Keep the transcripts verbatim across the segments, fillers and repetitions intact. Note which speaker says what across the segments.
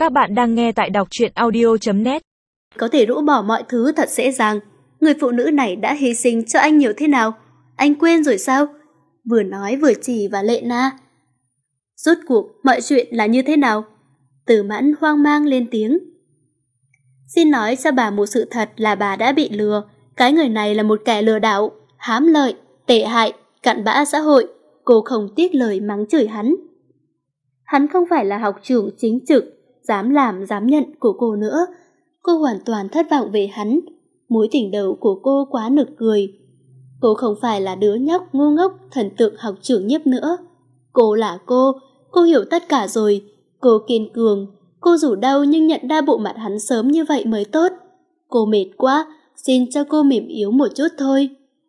Speaker 1: Các bạn đang nghe tại đọc truyện audio chấm net.
Speaker 2: Có thể rũ bỏ mọi thứ thật dễ dàng. Người phụ nữ này đã hy sinh cho anh nhiều thế nào? Anh quên rồi sao? Vừa nói vừa chỉ vào Lệ Na. Rốt cuộc mọi chuyện là như thế nào? Từ Mãn hoang mang lên tiếng. Xin nói cho bà một sự thật là bà đã bị lừa. Cái người này là một kẻ lừa đảo, hám lợi, tệ hại, cặn bã xã hội. Cô không tiếc lời mắng chửi hắn. Hắn không phải là học trưởng chính trực, dám làm dám nhận của cô nữa. Cô hoàn toàn thất vọng về hắn. Mối tình đầu của cô quá nực cười. Cô không phải là đứa nhóc ngu ngốc thần tượng học trưởng Nhiếp nữa. Cô là cô, cô hiểu tất cả rồi. Cô kiên cường, cô dù đau nhưng nhận ra bộ mặt hắn sớm như vậy mới tốt. Cô mệt quá, xin cho cô mềm yếu một chút thôi.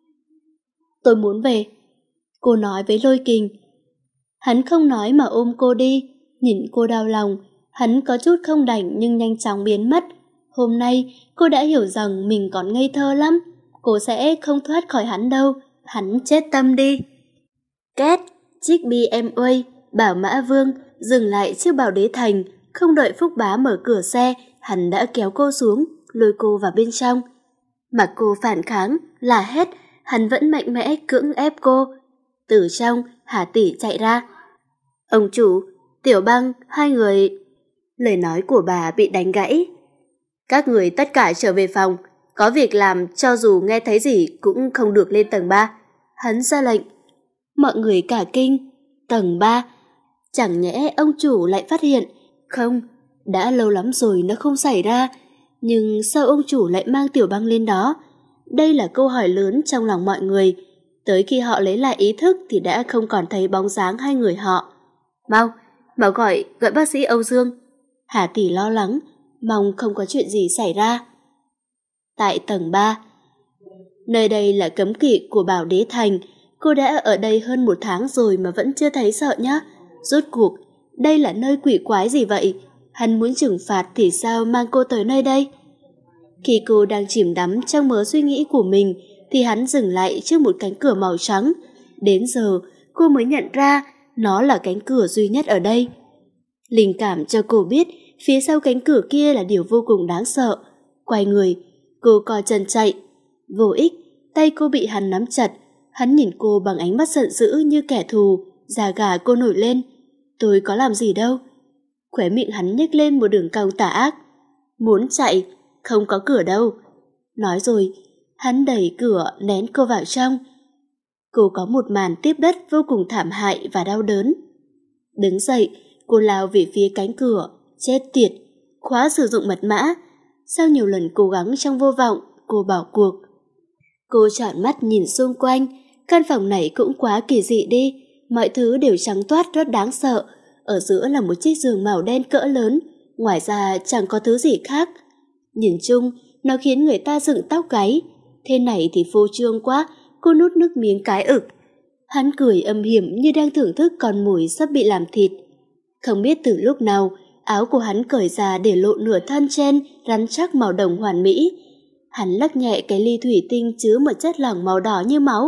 Speaker 2: Tôi muốn về, cô nói với Lôi Kình. Hắn không nói mà ôm cô đi, nhìn cô đau lòng. Hắn có chút không đành nhưng nhanh chóng biến mất. Hôm nay cô đã hiểu rằng mình còn ngây thơ lắm. Cô sẽ không thoát khỏi hắn đâu. Hắn chết tâm đi. Két, chiếc bê em vê Bảo Mã Vương dừng lại trước Bảo Đế Thành. Không đợi Phúc Bá mở cửa xe, hắn đã kéo cô xuống, lôi cô vào bên trong. Mà cô phản kháng, là hét, hắn vẫn mạnh mẽ cưỡng ép cô. Từ trong, Hà Tỷ chạy ra. Ông chủ, Tiểu Băng, hai người... Lời nói của bà bị đánh gãy. Các người tất cả trở về phòng, có việc làm cho dù nghe thấy gì cũng không được lên tầng ba. Hắn ra lệnh. Mọi người cả kinh. Tầng ba? Chẳng nhẽ ông chủ lại phát hiện? Không, đã lâu lắm rồi nó không xảy ra. Nhưng sao ông chủ lại mang Tiểu Băng lên đó? Đây là câu hỏi lớn trong lòng mọi người. Tới khi họ lấy lại ý thức thì đã không còn thấy bóng dáng hai người họ. Mau, mau gọi, gọi bác sĩ Âu Dương. Hà Tỷ lo lắng, mong không có chuyện gì xảy ra. Tại tầng ba, nơi đây là cấm kỵ của Bảo Đế Thành. Cô đã ở đây hơn một tháng rồi mà vẫn chưa thấy sợ nhá. Rốt cuộc, đây là nơi quỷ quái gì vậy? Hắn muốn trừng phạt thì sao mang cô tới nơi đây? Khi cô đang chìm đắm trong mớ suy nghĩ của mình thì hắn dừng lại trước một cánh cửa màu trắng. Đến giờ cô mới nhận ra nó là cánh cửa duy nhất ở đây. Linh cảm cho cô biết phía sau cánh cửa kia là điều vô cùng đáng sợ. Quay người, cô co chân chạy. Vô ích, tay cô bị hắn nắm chặt. Hắn nhìn cô bằng ánh mắt giận dữ như kẻ thù. Da gà cô nổi lên. Tôi có làm gì đâu. Khóe miệng hắn nhếch lên một đường cong tà ác. Muốn chạy, không có cửa đâu. Nói rồi, hắn đẩy cửa nén cô vào trong. Cô có một màn tiếp đất vô cùng thảm hại và đau đớn. Đứng dậy, cô lao về phía cánh cửa. Chết tiệt, khóa sử dụng mật mã. Sau nhiều lần cố gắng trong vô vọng, cô bỏ cuộc. Cô trợn mắt nhìn xung quanh. Căn phòng này cũng quá kỳ dị đi. Mọi thứ đều trắng toát rất đáng sợ. Ở giữa là một chiếc giường màu đen cỡ lớn. Ngoài ra chẳng có thứ gì khác. Nhìn chung, nó khiến người ta dựng tóc gáy. Thế này thì phô trương quá. Cô nuốt nước miếng cái ực. Hắn cười âm hiểm như đang thưởng thức con mồi sắp bị làm thịt. Không biết từ lúc nào, áo của hắn cởi ra để lộ nửa thân trên rắn chắc màu đồng hoàn mỹ. Hắn lắc nhẹ cái ly thủy tinh chứa một chất lỏng màu đỏ như máu.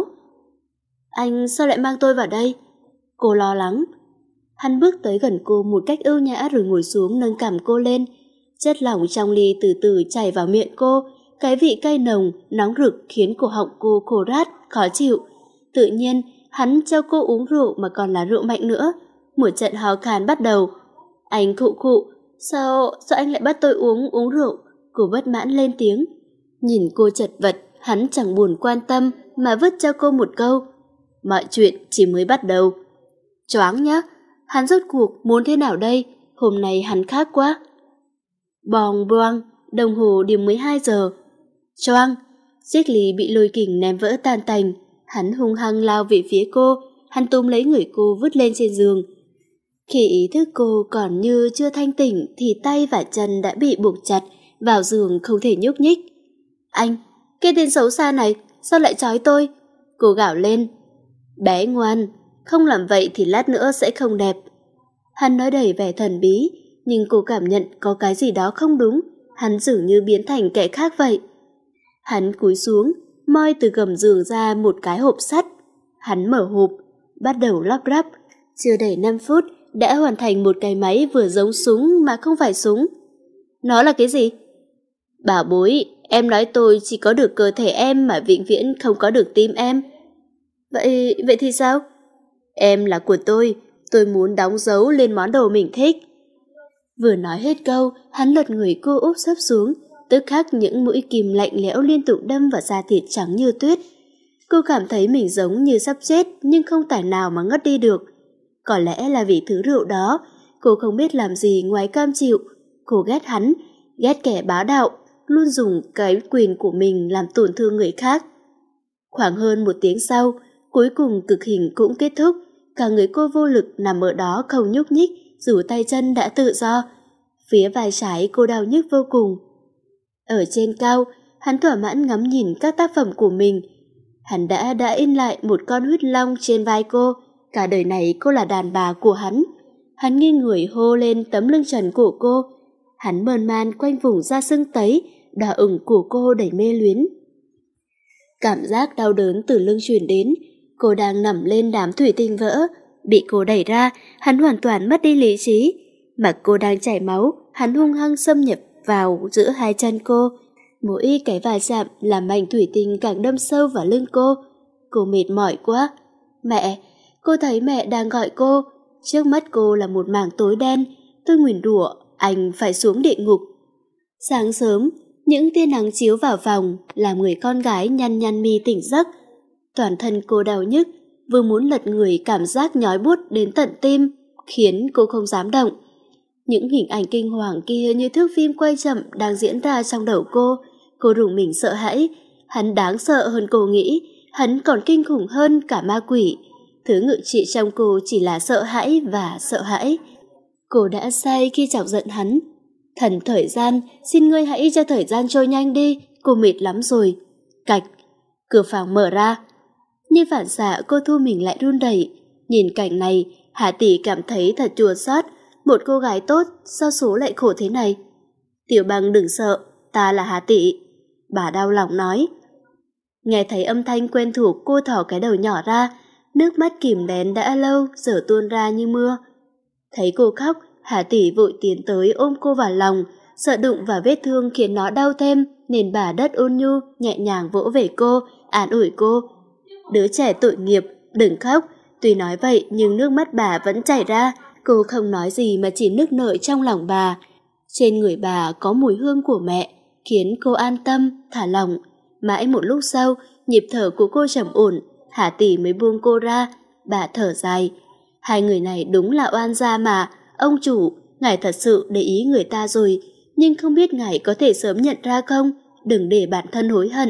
Speaker 2: Anh sao lại mang tôi vào đây? Cô lo lắng. Hắn bước tới gần cô một cách ưu nhã rồi ngồi xuống nâng cằm cô lên. Chất lỏng trong ly từ từ chảy vào miệng cô. Cái vị cay nồng, nóng rực khiến cổ họng cô khô rát, khó chịu. Tự nhiên, hắn cho cô uống rượu mà còn là rượu mạnh nữa. Một trận ho khan bắt đầu. Anh khụ khụ, sao, sao anh lại bắt tôi uống, uống rượu? Cô bất mãn lên tiếng. Nhìn cô chật vật, hắn chẳng buồn quan tâm mà vứt cho cô một câu. Mọi chuyện chỉ mới bắt đầu. Choáng nhá, hắn rốt cuộc muốn thế nào đây? Hôm nay hắn khác quá. Bong boang, đồng hồ điểm mười hai giờ. Choang, chiếc ly bị Lôi Kình ném vỡ tan tành. Hắn hung hăng lao về phía cô. Hắn túm lấy người cô vứt lên trên giường. Khi ý thức cô còn như chưa thanh tỉnh thì tay và chân đã bị buộc chặt vào giường không thể nhúc nhích. Anh, cái tên xấu xa này, sao lại trói tôi? Cô gào lên. Bé ngoan, không làm vậy thì lát nữa sẽ không đẹp. Hắn nói đầy vẻ thần bí, nhưng cô cảm nhận có cái gì đó không đúng. Hắn dường như biến thành kẻ khác vậy. Hắn cúi xuống, moi từ gầm giường ra một cái hộp sắt. Hắn mở hộp, bắt đầu lắp ráp. Chưa đầy năm phút đã hoàn thành một cái máy vừa giống súng mà không phải súng. Nó là cái gì? Bảo bối, em nói tôi chỉ có được cơ thể em mà vĩnh viễn không có được tim em. Vậy, vậy thì sao? Em là của tôi, tôi muốn đóng dấu lên món đồ mình thích. Vừa nói hết câu, hắn lật người cô úp sấp xuống, tức khắc những mũi kim lạnh lẽo liên tục đâm vào da thịt trắng như tuyết. Cô cảm thấy mình giống như sắp chết nhưng không tài nào mà ngất đi được. Có lẽ là vì thứ rượu đó, cô không biết làm gì ngoài cam chịu. Cô ghét hắn, ghét kẻ bá đạo, luôn dùng cái quyền của mình làm tổn thương người khác. Khoảng hơn một tiếng sau, cuối cùng cực hình cũng kết thúc. Cả người cô vô lực nằm ở đó không nhúc nhích, dù tay chân đã tự do. Phía vai trái cô đau nhức vô cùng. Ở trên cao, hắn thỏa mãn ngắm nhìn các tác phẩm của mình. Hắn đã đã in lại một con huyết long trên vai cô. Cả đời này cô là đàn bà của hắn. Hắn nghiêng người hô lên tấm lưng trần của cô. Hắn mơn man quanh vùng da sưng tấy, đỏ ửng của cô đầy mê luyến. Cảm giác đau đớn từ lưng truyền đến. Cô đang nằm lên đám thủy tinh vỡ. Bị cô đẩy ra, hắn hoàn toàn mất đi lý trí. Mà cô đang chảy máu, hắn hung hăng xâm nhập vào giữa hai chân cô. Mỗi cái va chạm làm mảnh thủy tinh càng đâm sâu vào lưng cô. Cô mệt mỏi quá. Mẹ, cô thấy mẹ đang gọi cô. Trước mắt cô là một mảng tối đen. Tôi nguyền rủa anh phải xuống địa ngục. Sáng sớm, những tia nắng chiếu vào phòng làm người con gái nhăn nhăn mi tỉnh giấc. Toàn thân cô đau nhức, vừa muốn lật người cảm giác nhói buốt đến tận tim, khiến cô không dám động. Những hình ảnh kinh hoàng kia như thước phim quay chậm đang diễn ra trong đầu cô. Cô rùng mình sợ hãi. Hắn đáng sợ hơn cô nghĩ. Hắn còn kinh khủng hơn cả ma quỷ. Thứ ngự trị trong cô chỉ là sợ hãi và sợ hãi. Cô đã sai khi chọc giận hắn. Thần thời gian, xin ngươi hãy cho thời gian trôi nhanh đi. Cô mệt lắm rồi. Cạch, cửa phòng mở ra. Như phản xạ cô thu mình lại run đẩy. Nhìn cảnh này, Hà Tỷ cảm thấy thật chua xót. Một cô gái tốt, sao số lại khổ thế này? Tiểu Bằng đừng sợ, ta là Hà Tỷ. Bà đau lòng nói. Nghe thấy âm thanh quen thuộc, cô thỏ cái đầu nhỏ ra. Nước mắt kìm nén đã lâu, giờ tuôn ra như mưa. Thấy cô khóc, Hà Tỷ vội tiến tới ôm cô vào lòng. Sợ đụng vào vết thương khiến nó đau thêm, nên bà đất ôn nhu, nhẹ nhàng vỗ về cô, an ủi cô. Đứa trẻ tội nghiệp, đừng khóc. Tuy nói vậy nhưng nước mắt bà vẫn chảy ra. Cô không nói gì mà chỉ nức nở trong lòng bà. Trên người bà có mùi hương của mẹ, khiến cô an tâm, thả lỏng. Mãi một lúc sau, nhịp thở của cô trầm ổn, Hà Tỷ mới buông cô ra. Bà thở dài. Hai người này đúng là oan gia mà. Ông chủ, ngài thật sự để ý người ta rồi, nhưng không biết ngài có thể sớm nhận ra không? Đừng để bản thân hối hận.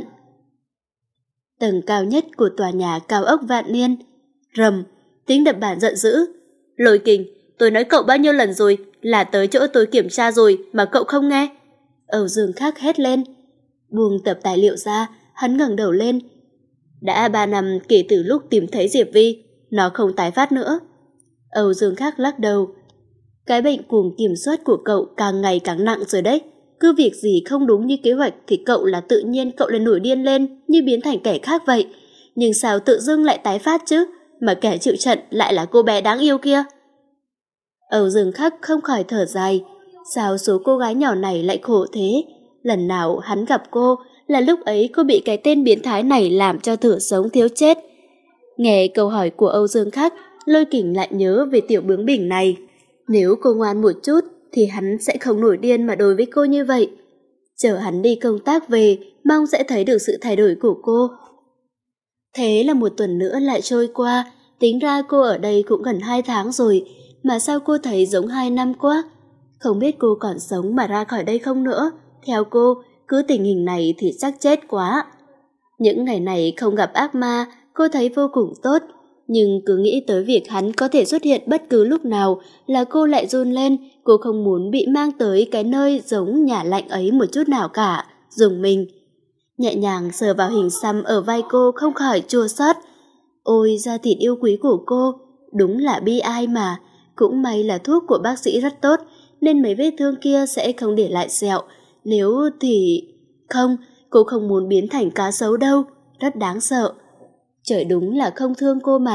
Speaker 2: Tầng cao nhất của tòa nhà cao ốc Vạn Niên. Rầm, tiếng đập bàn giận dữ. Lôi Kình, tôi nói cậu bao nhiêu lần rồi, là tới chỗ tôi kiểm tra rồi mà cậu không nghe. Âu Dương Khắc hét lên. Buông tập tài liệu ra, hắn ngẩng đầu lên. Đã ba năm kể từ lúc tìm thấy Diệp Vi, nó không tái phát nữa. Âu Dương Khắc lắc đầu. Cái bệnh cuồng kiểm soát của cậu càng ngày càng nặng rồi đấy. Cứ việc gì không đúng như kế hoạch thì cậu là tự nhiên cậu lại nổi điên lên như biến thành kẻ khác vậy. Nhưng sao tự dưng lại tái phát chứ? Mà kẻ chịu trận lại là cô bé đáng yêu kia. Âu Dương Khắc không khỏi thở dài. Sao số cô gái nhỏ này lại khổ thế? Lần nào hắn gặp cô là lúc ấy cô bị cái tên biến thái này làm cho thử sống thiếu chết. Nghe câu hỏi của Âu Dương Khắc, Lôi Kình lại nhớ về tiểu bướng bỉnh này. Nếu cô ngoan một chút thì hắn sẽ không nổi điên mà đối với cô như vậy. Chờ hắn đi công tác về, mong sẽ thấy được sự thay đổi của cô. Thế là một tuần nữa lại trôi qua. Tính ra cô ở đây cũng gần hai tháng rồi, mà sao cô thấy giống hai năm quá? Không biết cô còn sống mà ra khỏi đây không nữa. Theo cô, cứ tình hình này thì chắc chết quá. Những ngày này không gặp ác ma, cô thấy vô cùng tốt. Nhưng cứ nghĩ tới việc hắn có thể xuất hiện bất cứ lúc nào là cô lại run lên. Cô không muốn bị mang tới cái nơi giống nhà lạnh ấy một chút nào cả. Dùng mình. Nhẹ nhàng sờ vào hình xăm ở vai cô không khỏi chua xót. Ôi, da thịt yêu quý của cô, đúng là bi ai mà. Cũng may là thuốc của bác sĩ rất tốt, nên mấy vết thương kia sẽ không để lại sẹo. Nếu thì... Không, cô không muốn biến thành cá sấu đâu. Rất đáng sợ. Trời đúng là không thương cô mà.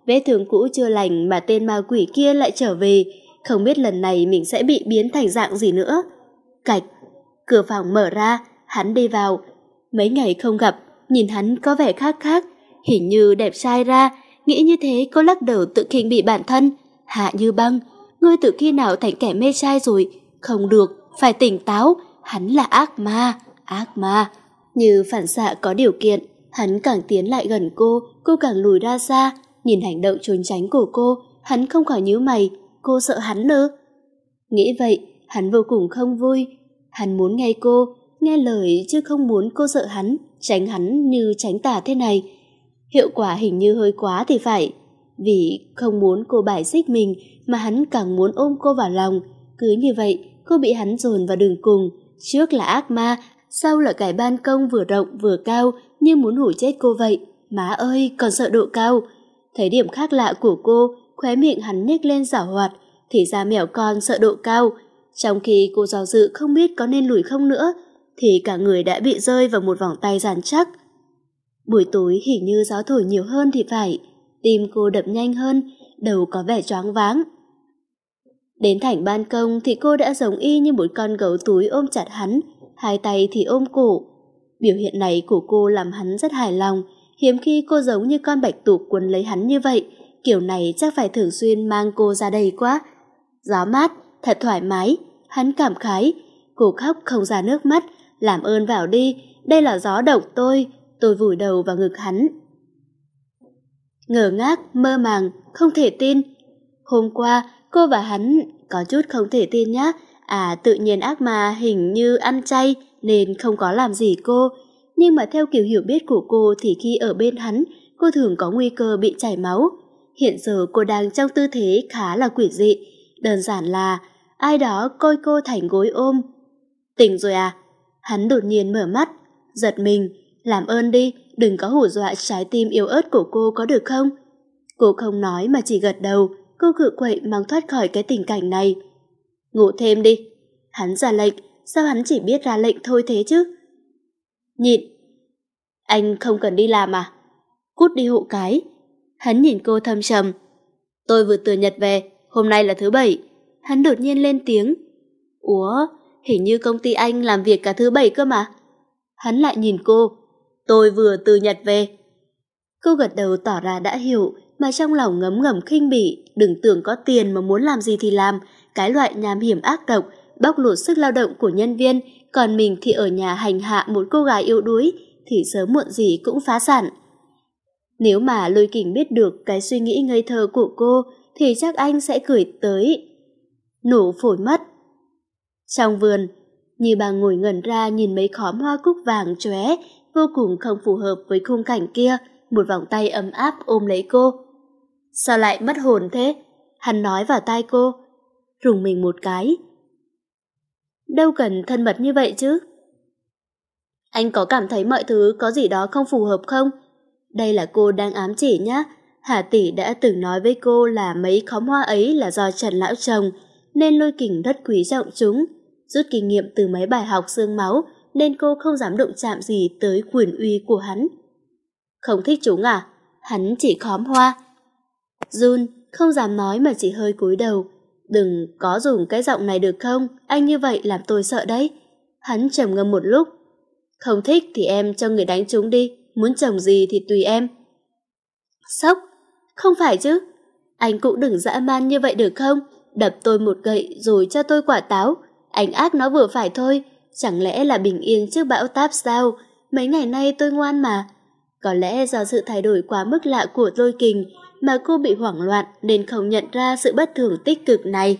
Speaker 2: Vết thương cũ chưa lành mà tên ma quỷ kia lại trở về, không biết lần này mình sẽ bị biến thành dạng gì nữa. Cạch, cửa phòng mở ra, hắn đi vào. Mấy ngày không gặp, nhìn hắn có vẻ khác khác, hình như đẹp trai ra. Nghĩ như thế cô lắc đầu tự khinh bị bản thân. Hạ Như Băng, ngươi từ khi nào thành kẻ mê trai rồi? Không được, phải tỉnh táo, hắn là ác ma, ác ma. Như phản xạ có điều kiện, hắn càng tiến lại gần cô, cô càng lùi ra xa. Nhìn hành động trốn tránh của cô, hắn không khỏi nhíu mày, cô sợ hắn ư? Nghĩ vậy, hắn vô cùng không vui. Hắn muốn nghe cô, nghe lời chứ không muốn cô sợ hắn, tránh hắn như tránh tà thế này. Hiệu quả hình như hơi quá thì phải. Vì không muốn cô bài xích mình mà hắn càng muốn ôm cô vào lòng. Cứ như vậy, cô bị hắn dồn vào đường cùng. Trước là ác ma, sau là cái ban công vừa rộng vừa cao như muốn hủ chết cô vậy. Má ơi, còn sợ độ cao. Thấy điểm khác lạ của cô, khóe miệng hắn nhếch lên giảo hoạt. Thì ra mèo con sợ độ cao. Trong khi cô do dự không biết có nên lùi không nữa, thì cả người đã bị rơi vào một vòng tay rắn chắc. Buổi tối hình như gió thổi nhiều hơn thì phải. Tim cô đập nhanh hơn, đầu có vẻ choáng váng. Đến thảnh ban công thì cô đã giống y như một con gấu túi ôm chặt hắn, hai tay thì ôm cổ. Biểu hiện này của cô làm hắn rất hài lòng. Hiếm khi cô giống như con bạch tuộc quấn lấy hắn như vậy. Kiểu này chắc phải thường xuyên mang cô ra đây quá. Gió mát, thật thoải mái. Hắn cảm khái. Cô khóc không ra nước mắt. Làm ơn vào đi, đây là gió độc tôi. Tôi vùi đầu vào ngực hắn. Ngờ ngác, mơ màng, không thể tin. Hôm qua, cô và hắn có chút không thể tin nhá. À, tự nhiên ác ma hình như ăn chay nên không có làm gì cô. Nhưng mà theo kiểu hiểu biết của cô thì khi ở bên hắn, cô thường có nguy cơ bị chảy máu. Hiện giờ cô đang trong tư thế khá là quỷ dị. Đơn giản là ai đó coi cô thành gối ôm. Tỉnh rồi à? Hắn đột nhiên mở mắt, giật mình. Làm ơn đi, đừng có hù dọa trái tim yếu ớt của cô có được không? Cô không nói mà chỉ gật đầu. Cô cự quậy mong thoát khỏi cái tình cảnh này. Ngủ thêm đi. Hắn ra lệnh, sao hắn chỉ biết ra lệnh thôi thế chứ? Nhịn. Anh không cần đi làm à? Cút đi hộ cái. Hắn nhìn cô thâm trầm. Tôi vừa từ Nhật về, hôm nay là thứ bảy. Hắn đột nhiên lên tiếng. Ủa, hình như công ty anh làm việc cả thứ bảy cơ mà. Hắn lại nhìn cô. Tôi vừa từ Nhật về. Cô gật đầu tỏ ra đã hiểu, mà trong lòng ngấm ngầm khinh bỉ. Đừng tưởng có tiền mà muốn làm gì thì làm. Cái loại nham hiểm ác độc, bóc lột sức lao động của nhân viên, còn mình thì ở nhà hành hạ một cô gái yếu đuối, thì sớm muộn gì cũng phá sản. Nếu mà Lôi Kình biết được cái suy nghĩ ngây thơ của cô, thì chắc anh sẽ cười tới nổ phổi mất. Trong vườn, Như Băng ngồi ngẩn ra nhìn mấy khóm hoa cúc vàng chóe, vô cùng không phù hợp với khung cảnh kia. Một vòng tay ấm áp ôm lấy cô. Sao lại mất hồn thế? Hắn nói vào tai cô. Rùng mình một cái. Đâu cần thân mật như vậy chứ. Anh có cảm thấy mọi thứ có gì đó không phù hợp không? Đây là cô đang ám chỉ nhá. Hà tỷ đã từng nói với cô là mấy khóm hoa ấy là do Trần lão trồng, nên Lôi Kình rất quý trọng chúng. Rút kinh nghiệm từ mấy bài học xương máu, nên cô không dám động chạm gì tới quyền uy của hắn. Không thích chúng à? Hắn chỉ khóm hoa. Jun không dám nói mà chỉ hơi cúi đầu. Đừng có dùng cái giọng này được không? Anh như vậy làm tôi sợ đấy. Hắn trầm ngâm một lúc. Không thích thì em cho người đánh chúng đi. Muốn trồng gì thì tùy em. Sốc? Không phải chứ. Anh cũng đừng dã man như vậy được không? Đập tôi một gậy rồi cho tôi quả táo. Anh ác nó vừa phải thôi. Chẳng lẽ là bình yên trước bão táp sao? Mấy ngày nay tôi ngoan mà. Có lẽ do sự thay đổi quá mức lạ của Lôi Kình mà cô bị hoảng loạn nên không nhận ra sự bất thường tích cực này.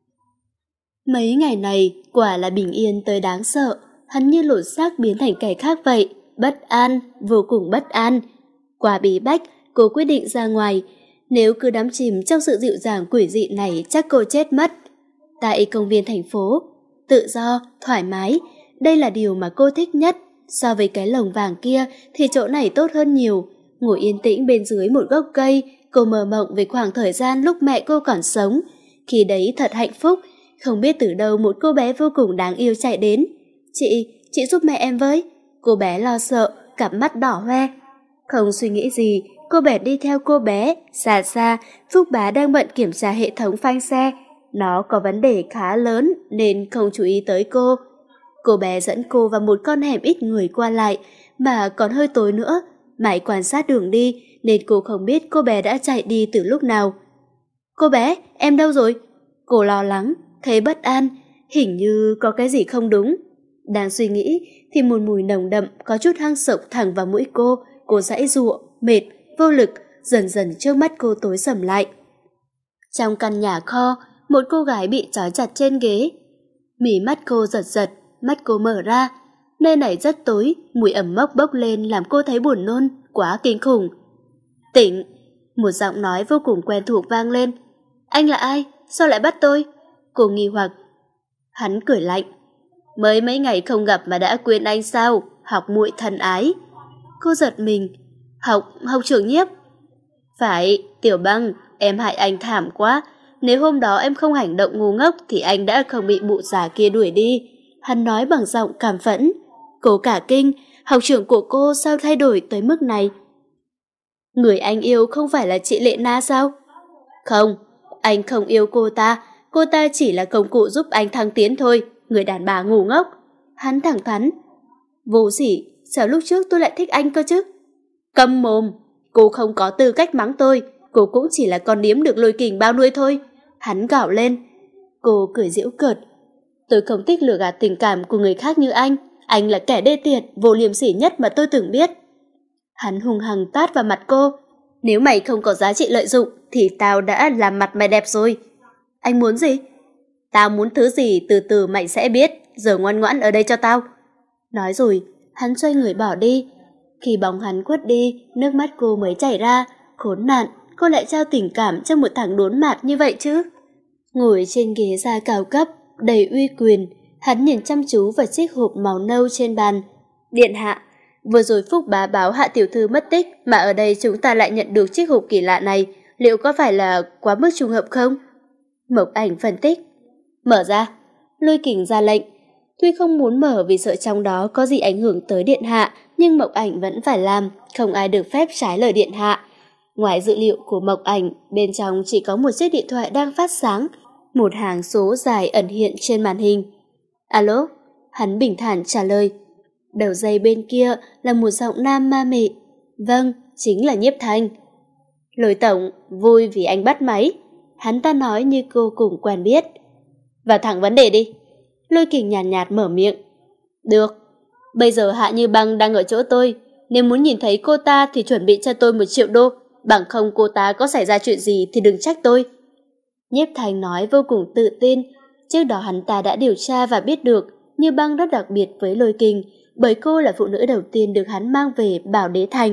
Speaker 2: Mấy ngày này quả là bình yên tới đáng sợ. Hắn như lột xác biến thành kẻ khác vậy. Bất an, vô cùng bất an. Quá bí bách, cô quyết định ra ngoài. Nếu cứ đắm chìm trong sự dịu dàng quỷ dị này chắc cô chết mất. Tại công viên thành phố, tự do, thoải mái, đây là điều mà cô thích nhất. So với cái lồng vàng kia thì chỗ này tốt hơn nhiều. Ngồi yên tĩnh bên dưới một gốc cây, cô mơ mộng về khoảng thời gian lúc mẹ cô còn sống. Khi đấy thật hạnh phúc, không biết từ đâu một cô bé vô cùng đáng yêu chạy đến. Chị, chị giúp mẹ em với. Cô bé lo sợ, cặp mắt đỏ hoe. Không suy nghĩ gì, Cô bèn đi theo cô bé. Xa xa, Phúc Bá đang bận kiểm tra hệ thống phanh xe. Nó có vấn đề khá lớn nên không chú ý tới cô. Cô bé dẫn cô vào một con hẻm ít người qua lại, mà còn hơi tối nữa. Mãi quan sát đường đi nên cô không biết cô bé đã chạy đi từ lúc nào. Cô bé, em đâu rồi? Cô lo lắng, thấy bất an, hình như có cái gì không đúng. Đang suy nghĩ thì một mùi nồng đậm có chút hăng sộc thẳng vào mũi cô. Cô giãy giụa, mệt, vô lực, dần dần trước mắt cô tối sầm lại. Trong căn nhà kho, một cô gái bị trói chặt trên ghế. Mí mắt cô giật giật, mắt cô mở ra. Nơi này rất tối, mùi ẩm mốc bốc lên làm cô thấy buồn nôn, quá kinh khủng. Tỉnh! Một giọng nói vô cùng quen thuộc vang lên. Anh là ai? Sao lại bắt tôi? Cô nghi hoặc. Hắn cười lạnh. Mới mấy ngày không gặp mà đã quên anh sao? Học muội thân ái. Cô giật mình. Học, học trưởng Nhiếp. Phải, Tiểu Băng, em hại anh thảm quá. Nếu hôm đó em không hành động ngu ngốc thì anh đã không bị mụ già kia đuổi đi. Hắn nói bằng giọng cảm phẫn. Cô cả kinh, học trưởng của cô sao thay đổi tới mức này? Người anh yêu không phải là chị Lệ Na sao? Không, anh không yêu cô ta. Cô ta chỉ là công cụ giúp anh thăng tiến thôi. Người đàn bà ngu ngốc. Hắn thẳng thắn. Vô sỉ, sao lúc trước tôi lại thích anh cơ chứ? Câm mồm, cô không có tư cách mắng tôi. Cô cũng chỉ là con điếm được Lôi Kình bao nuôi thôi. Hắn gào lên. Cô cười giễu cợt. Tôi không thích lừa gạt tình cảm của người khác như anh. Anh là kẻ đê tiện, vô liêm sỉ nhất mà tôi từng biết. Hắn hung hăng tát vào mặt cô. Nếu mày không có giá trị lợi dụng thì tao đã làm mặt mày đẹp rồi. Anh muốn gì? Tao muốn thứ gì từ từ mày sẽ biết. Giờ ngoan ngoãn ở đây cho tao. Nói rồi, hắn xoay người bỏ đi. Khi bóng hắn khuất đi, nước mắt cô mới chảy ra. Khốn nạn, cô lại trao tình cảm cho một thằng đốn mạt như vậy chứ? Ngồi trên ghế da cao cấp, đầy uy quyền, hắn nhìn chăm chú vào chiếc hộp màu nâu trên bàn. Điện hạ, vừa rồi Phúc Bá báo Hạ tiểu thư mất tích, mà ở đây chúng ta lại nhận được chiếc hộp kỳ lạ này, liệu có phải là quá mức trùng hợp không? Mộc Ảnh phân tích. Mở ra. Lôi Kình ra lệnh. Tuy không muốn mở vì sợ trong đó có gì ảnh hưởng tới điện hạ, nhưng Mộc Ảnh vẫn phải làm, không ai được phép trái lời điện hạ. Ngoài dữ liệu của Mộc Ảnh, bên trong chỉ có một chiếc điện thoại đang phát sáng, một hàng số dài ẩn hiện trên màn hình. Alo? Hắn bình thản trả lời. Đầu dây bên kia là một giọng nam ma mị. Vâng, chính là Nhiếp Thanh. Lôi tổng, vui vì anh bắt máy. Hắn ta nói như cô cùng quen biết. Vào thẳng vấn đề đi. Lôi Kình nhàn nhạt, nhạt mở miệng. Được, bây giờ Hạ Như Băng đang ở chỗ tôi. Nếu muốn nhìn thấy cô ta thì chuẩn bị cho tôi một triệu đô. Bằng không cô ta có xảy ra chuyện gì thì đừng trách tôi. Nhiếp Thanh nói vô cùng tự tin. Trước đó hắn ta đã điều tra và biết được Như Băng rất đặc biệt với Lôi Kình, bởi cô là phụ nữ đầu tiên được hắn mang về Bảo Đế Thành.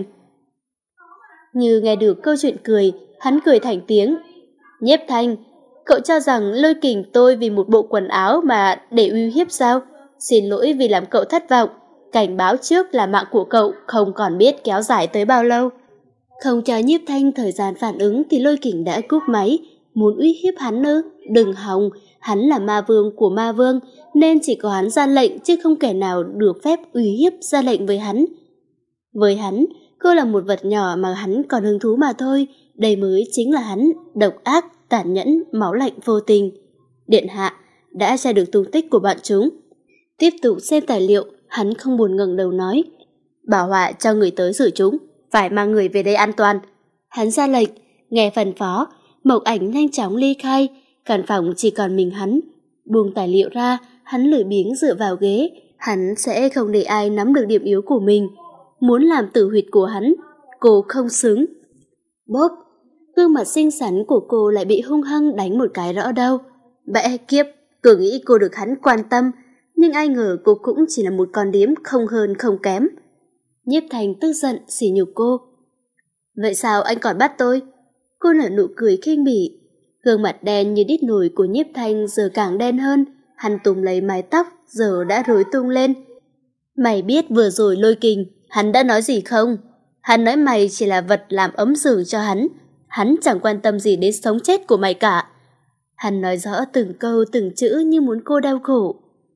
Speaker 2: Như nghe được câu chuyện cười, hắn cười thành tiếng. Nhiếp Thanh, cậu cho rằng Lôi Kình tôi vì một bộ quần áo mà để uy hiếp sao? Xin lỗi vì làm cậu thất vọng. Cảnh báo trước là mạng của cậu không còn biết kéo dài tới bao lâu. Không cho Nhiếp Thanh thời gian phản ứng thì Lôi Kình đã cúp máy. Muốn uy hiếp hắn ư? Đừng hòng, hắn là ma vương của ma vương, nên chỉ có hắn ra lệnh chứ không kẻ nào được phép uy hiếp ra lệnh với hắn. Với hắn, cô là một vật nhỏ mà hắn còn hứng thú mà thôi. Đây mới chính là hắn, độc ác, tàn nhẫn, máu lạnh vô tình. Điện hạ đã tra được tung tích của bọn chúng. Tiếp tục xem tài liệu, hắn không buồn ngẩng đầu nói. Bảo Họa cho người tới xử chúng, phải mang người về đây an toàn. Hắn ra lệnh, nghe phân phó, Mộc Ảnh nhanh chóng ly khai. Căn phòng chỉ còn mình hắn. Buông tài liệu ra, hắn lười biếng dựa vào ghế. Hắn sẽ không để ai nắm được điểm yếu của mình. Muốn làm tử huyệt của hắn, cô không xứng. Bốp, gương mặt xinh xắn của cô lại bị hung hăng đánh một cái rõ đau. Bẽ kiếp, cứ nghĩ cô được hắn quan tâm, nhưng ai ngờ cô cũng chỉ là một con điếm không hơn không kém. Nhiếp Thanh tức giận sỉ nhục cô. Vậy sao anh còn bắt tôi? Cô nở nụ cười khinh bỉ. Gương mặt đen như đít nồi của Nhiếp Thanh giờ càng đen hơn. Hắn túm lấy mái tóc giờ đã rối tung lên. Mày biết vừa rồi Lôi Kình hắn đã nói gì không? Hắn nói mày chỉ là vật làm ấm giường cho hắn. Hắn chẳng quan tâm gì đến sống chết của mày cả. Hắn nói rõ từng câu từng chữ như muốn cô đau khổ.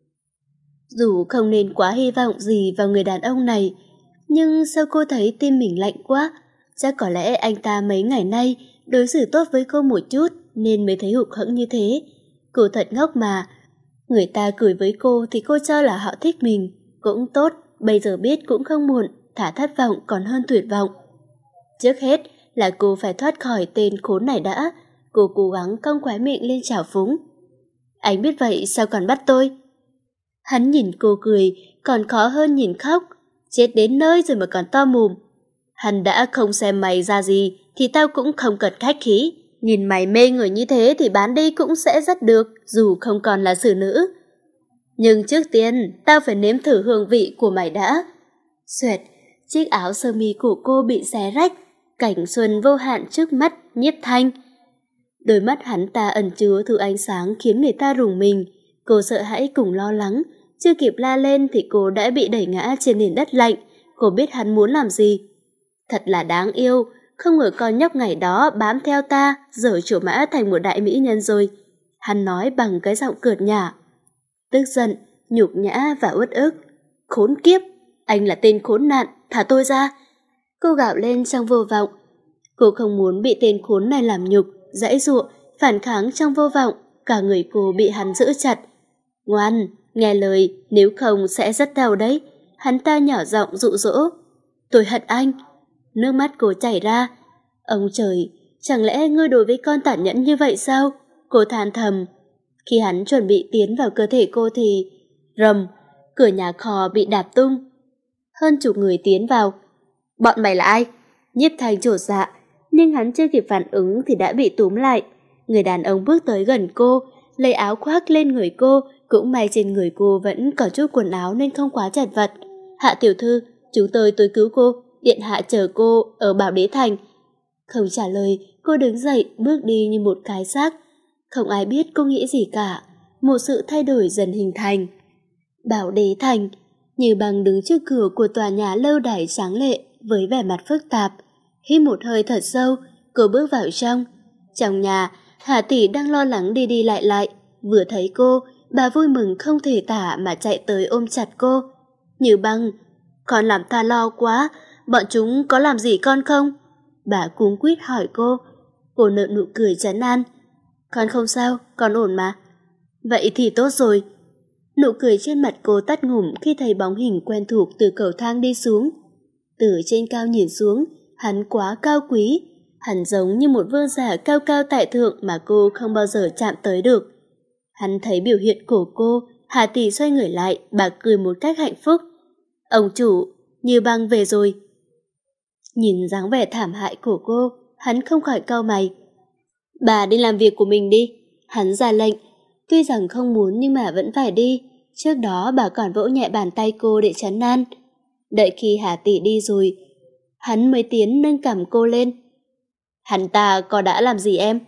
Speaker 2: Dù không nên quá hy vọng gì vào người đàn ông này, nhưng sao cô thấy tim mình lạnh quá? Chắc có lẽ anh ta mấy ngày nay đối xử tốt với cô một chút nên mới thấy hụt hẫng như thế. Cô thật ngốc mà. Người ta cười với cô thì cô cho là họ thích mình. Cũng tốt, bây giờ biết cũng không muộn, thả thất vọng còn hơn tuyệt vọng. Trước hết là cô phải thoát khỏi tên khốn này đã. Cô cố gắng cong khóe miệng lên trào phúng. Anh biết vậy sao còn bắt tôi? Hắn nhìn cô cười, còn khó hơn nhìn khóc. Chết đến nơi rồi mà còn to mồm. Hắn đã không xem mày ra gì thì tao cũng không cần khách khí. Nhìn mày mê người như thế thì bán đi cũng sẽ rất được, dù không còn là xử nữ. Nhưng trước tiên, tao phải nếm thử hương vị của mày đã. Xoẹt, chiếc áo sơ mi của cô bị xé rách, cảnh xuân vô hạn trước mắt Nhiếp Thanh. Đôi mắt hắn ta ẩn chứa thứ ánh sáng khiến người ta rùng mình. Cô sợ hãi cùng lo lắng, chưa kịp la lên thì cô đã bị đẩy ngã trên nền đất lạnh. Cô biết hắn muốn làm gì. Thật là đáng yêu, không ngờ con nhóc ngày đó bám theo ta, giở chỗ mã thành một đại mỹ nhân rồi. Hắn nói bằng cái giọng cợt nhả. Tức giận, nhục nhã và uất ức. Khốn kiếp, anh là tên khốn nạn, thả tôi ra. Cô gào lên trong vô vọng. Cô không muốn bị tên khốn này làm nhục, giãy giụa, phản kháng trong vô vọng. Cả người cô bị hắn giữ chặt. Ngoan, nghe lời, nếu không sẽ rất đau đấy. Hắn ta nhỏ giọng dụ dỗ. Tôi hận anh. Nước mắt cô chảy ra. Ông trời, chẳng lẽ ngươi đối với con tàn nhẫn như vậy sao? Cô than thầm. Khi hắn chuẩn bị tiến vào cơ thể cô thì... Rầm, cửa nhà kho bị đạp tung. Hơn chục người tiến vào. Bọn mày là ai? Nhiếp Thanh chột dạ, nhưng hắn chưa kịp phản ứng thì đã bị túm lại. Người đàn ông bước tới gần cô, lấy áo khoác lên người cô, cũng may trên người cô vẫn có chút quần áo nên không quá chật vật. Hạ tiểu thư, chúng tôi tới cứu cô, điện hạ chờ cô ở Bảo Đế Thành. Không trả lời, cô đứng dậy bước đi như một cái xác. Không ai biết cô nghĩ gì cả. Một sự thay đổi dần hình thành. Bảo Đế Thành, Như Bằng đứng trước cửa của tòa nhà lâu đài tráng lệ với vẻ mặt phức tạp. Hít một hơi thật sâu, cô bước vào trong. Trong nhà, Hà tỷ đang lo lắng đi đi lại lại. Vừa thấy cô, bà vui mừng không thể tả mà chạy tới ôm chặt cô. Như Bằng, con làm ta lo quá, bọn chúng có làm gì con không? Bà cuống quýt hỏi cô. Cô nở nụ cười trấn an. Con không sao, con ổn mà. Vậy thì tốt rồi. Nụ cười trên mặt cô tắt ngủm khi thấy bóng hình quen thuộc từ cầu thang đi xuống. Từ trên cao nhìn xuống, hắn quá cao quý. Hắn giống như một vương giả cao cao tại thượng mà cô không bao giờ chạm tới được. Hắn thấy biểu hiện của cô, Hà tỷ xoay người lại, bà cười một cách hạnh phúc. Ông chủ, Như Băng về rồi. Nhìn dáng vẻ thảm hại của cô, hắn không khỏi cau mày. Bà đi làm việc của mình đi. Hắn ra lệnh. Tuy rằng không muốn nhưng mà vẫn phải đi. Trước đó bà còn vỗ nhẹ bàn tay cô để trấn an. Đợi khi Hà tỷ đi rồi, hắn mới tiến nâng cằm cô lên. Hắn ta có đã làm gì em?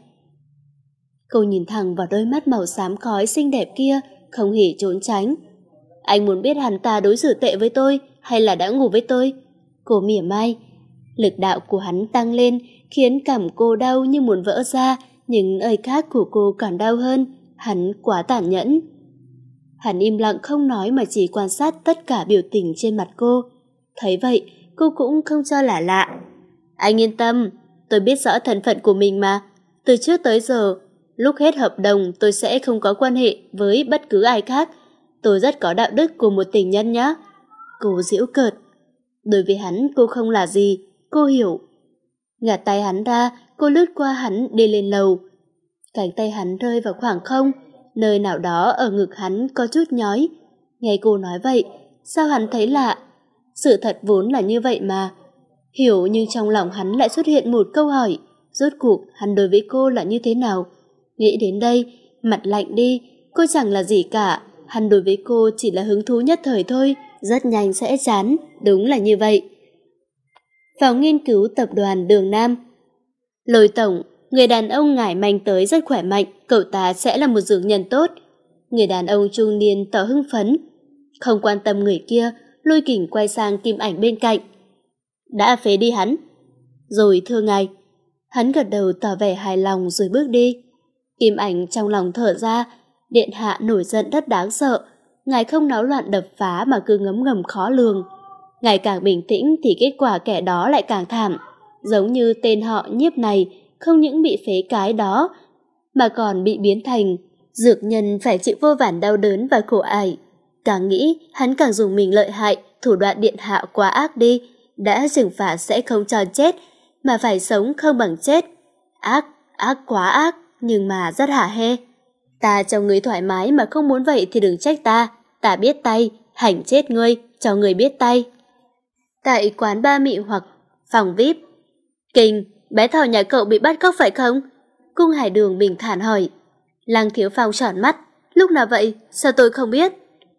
Speaker 2: Cô nhìn thẳng vào đôi mắt màu xám khói xinh đẹp kia, không hề trốn tránh. Anh muốn biết hắn ta đối xử tệ với tôi hay là đã ngủ với tôi? Cô mỉa mai. Lực đạo của hắn tăng lên khiến cằm cô đau như muốn vỡ ra, nhưng nơi khác của cô còn đau hơn. Hắn quá tàn nhẫn. Hắn im lặng không nói mà chỉ quan sát tất cả biểu tình trên mặt cô. Thấy vậy, cô cũng không cho là lạ. Anh yên tâm, tôi biết rõ thân phận của mình mà. Từ trước tới giờ, lúc hết hợp đồng tôi sẽ không có quan hệ với bất cứ ai khác. Tôi rất có đạo đức của một tình nhân nhá. Cô giễu cợt. Đối với hắn cô không là gì, cô hiểu. Gạt tay hắn ra, cô lướt qua hắn đi lên lầu. Cánh tay hắn rơi vào khoảng không, nơi nào đó ở ngực hắn có chút nhói. Nghe cô nói vậy, sao hắn thấy lạ? Sự thật vốn là như vậy mà. Hiểu nhưng trong lòng hắn lại xuất hiện một câu hỏi. Rốt cuộc hắn đối với cô là như thế nào? Nghĩ đến đây, mặt lạnh đi. Cô chẳng là gì cả. Hắn đối với cô chỉ là hứng thú nhất thời thôi. Rất nhanh sẽ chán. Đúng là như vậy. Phòng nghiên cứu tập đoàn Đường Nam. Lôi tổng, người đàn ông ngải manh tới rất khỏe mạnh. Cậu ta sẽ là một dược nhân tốt. Người đàn ông trung niên tỏ hưng phấn. Không quan tâm người kia, Lôi Kình quay sang Kim Ảnh bên cạnh. Đã phế đi hắn. Rồi thưa ngài. Hắn gật đầu tỏ vẻ hài lòng rồi bước đi. Kim Ảnh trong lòng thở ra. Điện hạ nổi giận rất đáng sợ. Ngài không náo loạn đập phá mà cứ ngấm ngầm khó lường. Ngài càng bình tĩnh thì kết quả kẻ đó lại càng thảm. Giống như tên họ Nhiếp này không những bị phế cái đó, mà còn bị biến thành dược nhân phải chịu vô vàn đau đớn và khổ ải. Càng nghĩ, hắn càng dùng mình lợi hại, thủ đoạn điện hạ quá ác đi, đã trừng phạt sẽ không cho chết, mà phải sống không bằng chết. Ác, ác quá ác, nhưng mà rất hả hê. Ta cho ngươi thoải mái mà không muốn vậy thì đừng trách ta, ta biết tay, hành chết ngươi, cho ngươi biết tay. Tại quán ba mị hoặc phòng vi ai pi. Kinh, bé thỏ nhà cậu bị bắt cóc phải không? Cung Hải Đường bình thản hỏi. Lăng Thiếu Phong tròn mắt, lúc nào vậy, sao tôi không biết?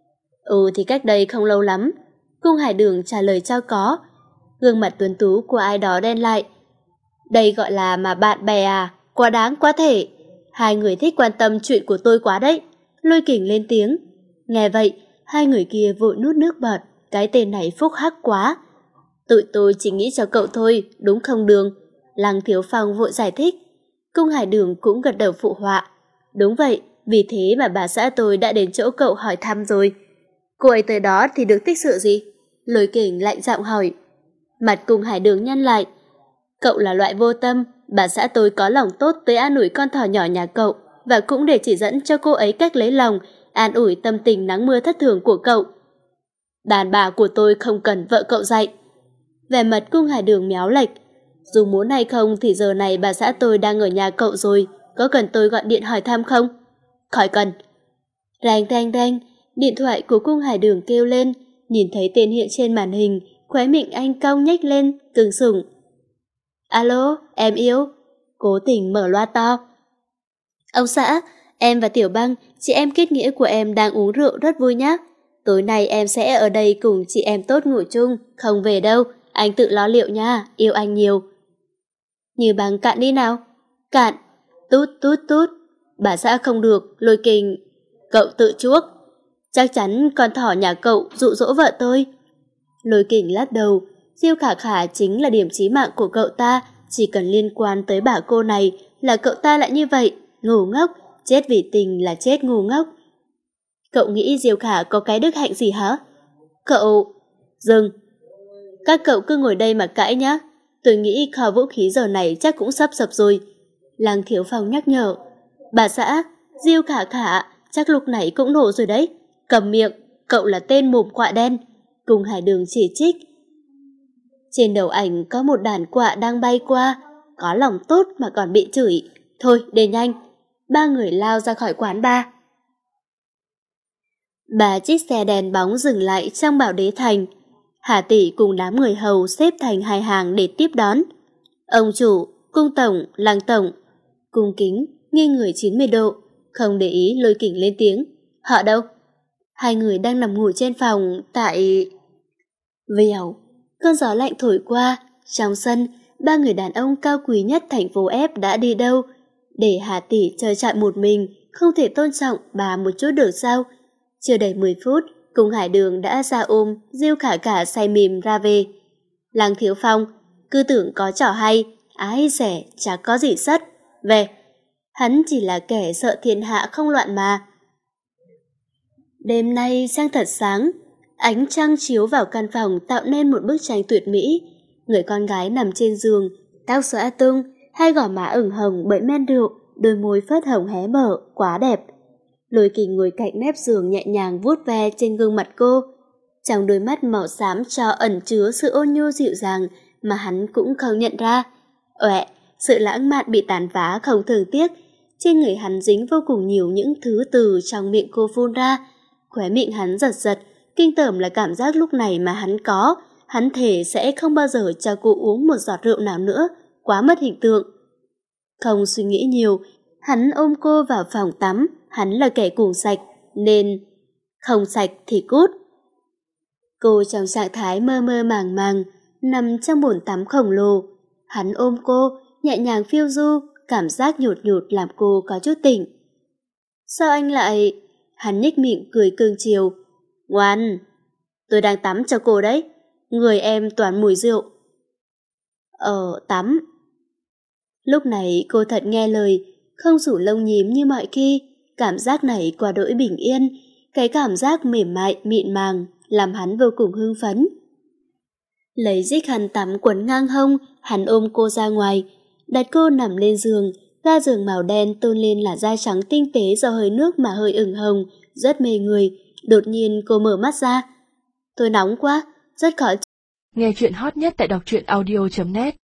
Speaker 2: Ừ thì cách đây không lâu lắm. Cung Hải Đường trả lời cho có. Gương mặt tuấn tú của ai đó đen lại. Đây gọi là mà bạn bè à, quá đáng quá thể. Hai người thích quan tâm chuyện của tôi quá đấy. Lôi Kình lên tiếng. Nghe vậy, hai người kia vội nuốt nước bọt. Cái tên này phúc hắc quá. Tụi tôi chỉ nghĩ cho cậu thôi, đúng không Đường? Lăng Thiếu Phong vội giải thích. Cung Hải Đường cũng gật đầu phụ họa. Đúng vậy, vì thế mà bà xã tôi đã đến chỗ cậu hỏi thăm rồi. Cô ấy tới đó thì được tích sự gì? Lôi Kình lạnh giọng hỏi. Mặt Cung Hải Đường nhăn lại. Cậu là loại vô tâm, bà xã tôi có lòng tốt tới an ủi con thỏ nhỏ nhà cậu, và cũng để chỉ dẫn cho cô ấy cách lấy lòng, an ủi tâm tình nắng mưa thất thường của cậu. Đàn bà của tôi không cần vợ cậu dạy. Vẻ mặt Cung Hải Đường méo lệch. Dù muốn hay không thì giờ này bà xã tôi đang ở nhà cậu rồi, có cần tôi gọi điện hỏi thăm không? Khỏi cần. Rang rang rang, điện thoại của Cung Hải Đường kêu lên, nhìn thấy tên hiện trên màn hình, khóe miệng anh cong nhếch lên, cưng sủng. Alo, em yêu. Cố tình mở loa to. Ông xã, em và Tiểu Băng, chị em kết nghĩa của em đang uống rượu rất vui nhá. Tối nay em sẽ ở đây cùng chị em tốt ngủ chung, không về đâu, anh tự lo liệu nha, yêu anh nhiều. Như Băng cạn đi nào. Cạn. Tút tút tút. Bà xã không được, Lôi Kình. Cậu tự chuốc. Chắc chắn con thỏ nhà cậu dụ dỗ vợ tôi. Lôi Kình lắc đầu. Diêu Khả Khả chính là điểm chí mạng của cậu ta, chỉ cần liên quan tới bà cô này là cậu ta lại như vậy, ngu ngốc, chết vì tình là chết ngu ngốc. Cậu nghĩ Diêu Khả có cái đức hạnh gì hả? Cậu... Dừng. Các cậu cứ ngồi đây mà cãi nhá. Tôi nghĩ kho vũ khí giờ này chắc cũng sắp sập rồi. Lăng Thiếu Phong nhắc nhở. Bà xã, Diêu Khả Khả chắc lúc này cũng nổ rồi đấy. Cầm miệng, cậu là tên mồm quạ đen. Cung Hải Đường chỉ trích. Trên đầu ảnh có một đàn quạ đang bay qua, có lòng tốt mà còn bị chửi. Thôi, để nhanh. Ba người lao ra khỏi quán bar. Ba chiếc xe đèn bóng dừng lại trong Bảo Đế Thành. Hà Tỷ cùng đám người hầu xếp thành hai hàng để tiếp đón. Ông chủ, cung tổng, Lăng tổng. Cung kính, nghiêng người chín mươi độ, không để ý Lôi Kình lên tiếng. Họ đâu? Hai người đang nằm ngủ trên phòng tại... Vèo. Cơn gió lạnh thổi qua, trong sân, ba người đàn ông cao quý nhất thành phố F đã đi đâu? Để Hà Tỷ chơi trọi một mình, không thể tôn trọng bà một chút được sao? Chưa đầy mười phút, Cung Hải Đường đã ra ôm, Diêu Khả Khả say mềm ra về. Lăng Thiếu Phong, cứ tưởng có trò hay, ái rẻ, chả có gì sất. Về, hắn chỉ là kẻ sợ thiên hạ không loạn mà. Đêm nay trăng thật sáng, ánh trăng chiếu vào căn phòng tạo nên một bức tranh tuyệt mỹ. Người con gái nằm trên giường, tóc xõa tung, hai gò má ửng hồng bởi men rượu, đôi môi phớt hồng hé mở, quá đẹp. Lôi Kình ngồi cạnh mép giường nhẹ nhàng vuốt ve trên gương mặt cô. Trong đôi mắt màu xám cho ẩn chứa sự ôn nhu dịu dàng mà hắn cũng không nhận ra. Uệ, sự lãng mạn bị tàn phá không thường tiếc. Trên người hắn dính vô cùng nhiều những thứ từ trong miệng cô phun ra. Khóe miệng hắn giật giật, kinh tởm là cảm giác lúc này mà hắn có. Hắn thề sẽ không bao giờ cho cô uống một giọt rượu nào nữa, quá mất hình tượng. Không suy nghĩ nhiều, hắn ôm cô vào phòng tắm. Hắn là kẻ cuồng sạch, nên không sạch thì cút. Cô trong trạng thái mơ mơ màng màng, nằm trong bồn tắm khổng lồ. Hắn ôm cô, nhẹ nhàng phiêu du, cảm giác nhột nhột làm cô có chút tỉnh. Sao anh lại... Hắn nhếch miệng cười cương chiều. Ngoan, tôi đang tắm cho cô đấy. Người em toàn mùi rượu. Ờ, tắm. Lúc này cô thật nghe lời, không rủ lông nhím như mọi khi. Cảm giác này qua đỗi bình yên, cái cảm giác mềm mại, mịn màng, làm hắn vô cùng hưng phấn. Lấy chiếc khăn tắm quấn ngang hông, hắn ôm cô ra ngoài, đặt cô nằm lên giường. Ga giường màu đen tôn lên là da trắng tinh tế do hơi nước mà hơi ửng hồng, rất mê người. Đột nhiên cô mở mắt ra. Tôi nóng quá, rất khó.
Speaker 1: Nghe chuyện hot nhất tại đọc truyện audio chấm net.